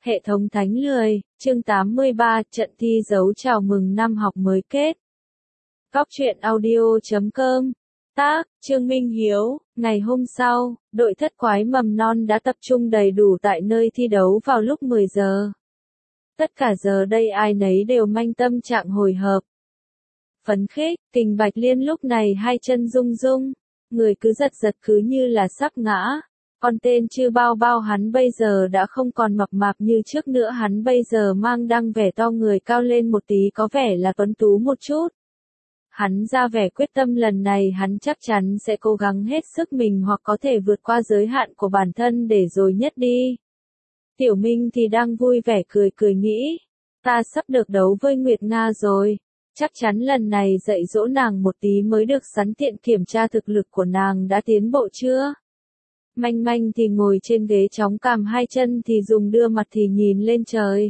Hệ thống thánh lười, chương 83, trận thi dấu chào mừng năm học mới kết. Góc truyện audio.com. Tác, Trương Minh Hiếu. Ngày hôm sau, đội thất quái mầm non đã tập trung đầy đủ tại nơi thi đấu vào lúc 10 giờ. Tất cả giờ đây ai nấy đều manh tâm trạng hồi hộp. Phấn khích, Kình Bạch Liên lúc này hai chân rung rung, người cứ giật giật cứ như là sắp ngã. Còn tên Chư Bao Bao hắn bây giờ đã không còn mập mạp như trước nữa, hắn bây giờ mang đăng vẻ to người cao lên một tí, có vẻ là tuấn tú một chút. Hắn ra vẻ quyết tâm lần này hắn chắc chắn sẽ cố gắng hết sức mình hoặc có thể vượt qua giới hạn của bản thân để rồi nhất đi. Tiểu Minh thì đang vui vẻ cười cười nghĩ, ta sắp được đấu với Nguyệt Nga rồi. Chắc chắn lần này dạy dỗ nàng một tí mới được, sẵn tiện kiểm tra thực lực của nàng đã tiến bộ chưa. Manh Manh thì ngồi trên ghế chóng cằm, hai chân thì dùng đưa mặt thì nhìn lên trời.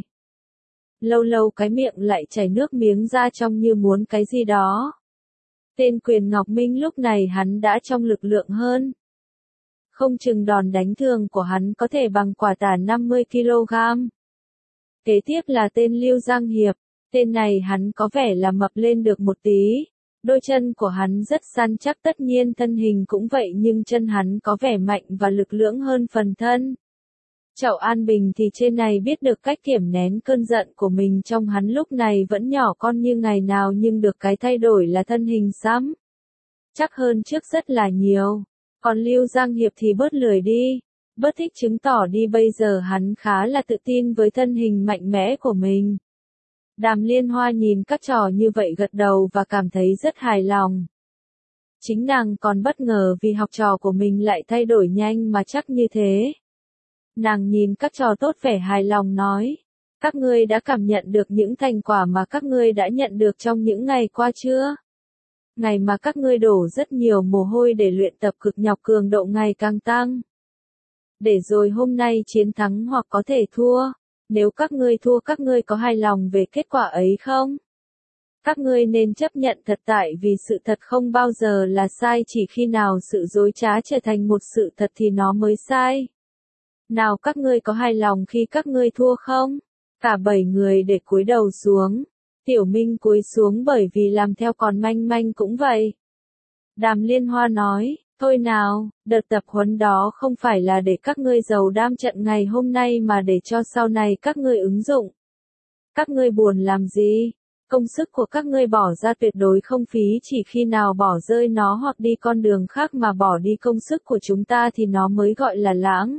Lâu lâu cái miệng lại chảy nước miếng ra trông như muốn cái gì đó. Tên Quyền Ngọc Minh lúc này hắn đã trong lực lượng hơn. Không chừng đòn đánh thường của hắn có thể bằng quả tả 50 kg. Kế tiếp là tên Lưu Giang Hiệp, tên này hắn có vẻ là mập lên được một tí. Đôi chân của hắn rất săn chắc, tất nhiên thân hình cũng vậy, nhưng chân hắn có vẻ mạnh và lực lưỡng hơn phần thân. Chậu An Bình thì trên này biết được cách kiểm nén cơn giận của mình, trong hắn lúc này vẫn nhỏ con như ngày nào nhưng được cái thay đổi là thân hình xăm chắc hơn trước rất là nhiều. Còn Lưu Giang Hiệp thì bớt lười đi, bớt thích chứng tỏ đi, bây giờ hắn khá là tự tin với thân hình mạnh mẽ của mình. Đàm Liên Hoa nhìn các trò như vậy gật đầu và cảm thấy rất hài lòng. Chính nàng còn bất ngờ vì học trò của mình lại thay đổi nhanh mà chắc như thế. Nàng nhìn các trò tốt vẻ hài lòng nói, các ngươi đã cảm nhận được những thành quả mà các ngươi đã nhận được trong những ngày qua chưa? Ngày mà các ngươi đổ rất nhiều mồ hôi để luyện tập cực nhọc, cường độ ngày càng tăng. Để rồi hôm nay chiến thắng hoặc có thể thua. Nếu các ngươi thua, các ngươi có hài lòng về kết quả ấy không? Các ngươi nên chấp nhận thật tại vì sự thật không bao giờ là sai, chỉ khi nào sự dối trá trở thành một sự thật thì nó mới sai. Nào các ngươi có hài lòng khi các ngươi thua không? Cả 7 người để cúi đầu xuống. Tiểu Minh cúi xuống bởi vì làm theo, còn Manh Manh cũng vậy. Đàm Liên Hoa nói, thôi nào, đợt tập huấn đó không phải là để các ngươi giàu đam trận ngày hôm nay mà để cho sau này các ngươi ứng dụng. Các ngươi buồn làm gì? Công sức của các ngươi bỏ ra tuyệt đối không phí, chỉ khi nào bỏ rơi nó hoặc đi con đường khác mà bỏ đi công sức của chúng ta thì nó mới gọi là lãng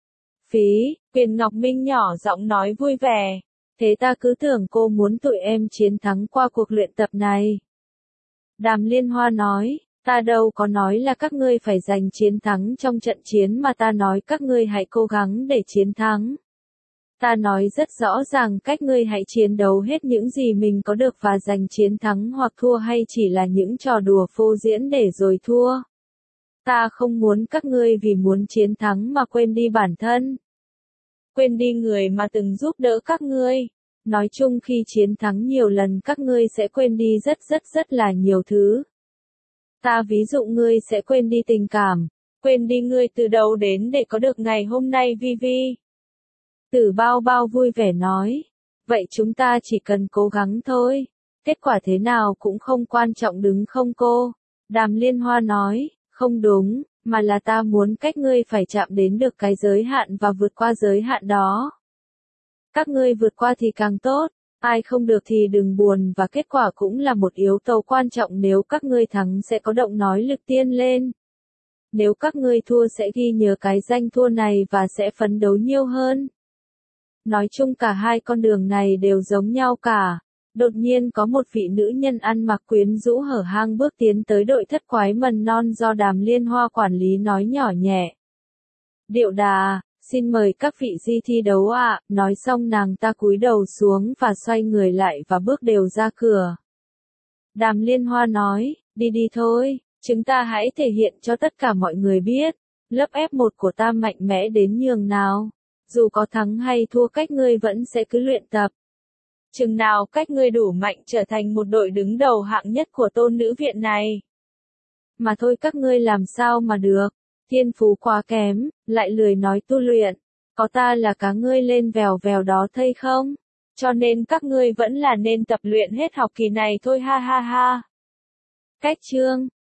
phí. Quyền Ngọc Minh nhỏ giọng nói vui vẻ, thế ta cứ tưởng cô muốn tụi em chiến thắng qua cuộc luyện tập này. Đàm Liên Hoa nói, ta đâu có nói là các ngươi phải giành chiến thắng trong trận chiến, mà ta nói các ngươi hãy cố gắng để chiến thắng. Ta nói rất rõ ràng cách ngươi hãy chiến đấu hết những gì mình có được và giành chiến thắng hoặc thua, hay chỉ là những trò đùa phô diễn để rồi thua. Ta không muốn các ngươi vì muốn chiến thắng mà quên đi bản thân. Quên đi người mà từng giúp đỡ các ngươi. Nói chung khi chiến thắng nhiều lần các ngươi sẽ quên đi rất là nhiều thứ. Ta ví dụ ngươi sẽ quên đi tình cảm, quên đi ngươi từ đầu đến để có được ngày hôm nay. Vi. Tử Bao Bao vui vẻ nói, vậy chúng ta chỉ cần cố gắng thôi, kết quả thế nào cũng không quan trọng đúng không cô? Đàm Liên Hoa nói, không đúng, mà là ta muốn cách ngươi phải chạm đến được cái giới hạn và vượt qua giới hạn đó. Các ngươi vượt qua thì càng tốt. Ai không được thì đừng buồn, và kết quả cũng là một yếu tố quan trọng. Nếu các ngươi thắng sẽ có động nói lực tiên lên. Nếu các ngươi thua sẽ ghi nhớ cái danh thua này và sẽ phấn đấu nhiều hơn. Nói chung cả hai con đường này đều giống nhau cả. Đột nhiên có một vị nữ nhân ăn mặc quyến rũ hở hang bước tiến tới đội thất quái mầm non do Đàm Liên Hoa quản lý, nói nhỏ nhẹ. Điệu đà, xin mời các vị di thi đấu ạ. Nói xong nàng ta cúi đầu xuống và xoay người lại và bước đều ra cửa. Đàm Liên Hoa nói, đi đi thôi, chúng ta hãy thể hiện cho tất cả mọi người biết, lớp F1 của ta mạnh mẽ đến nhường nào. Dù có thắng hay thua cách ngươi vẫn sẽ cứ luyện tập. Chừng nào cách ngươi đủ mạnh trở thành một đội đứng đầu hạng nhất của tôn nữ viện này. Mà thôi các ngươi làm sao mà được, thiên phú quá kém, lại lười nói tu luyện. Có ta là cá ngươi lên vèo vèo đó thây không? Cho nên các ngươi vẫn là nên tập luyện hết học kỳ này thôi ha ha ha. Cách chương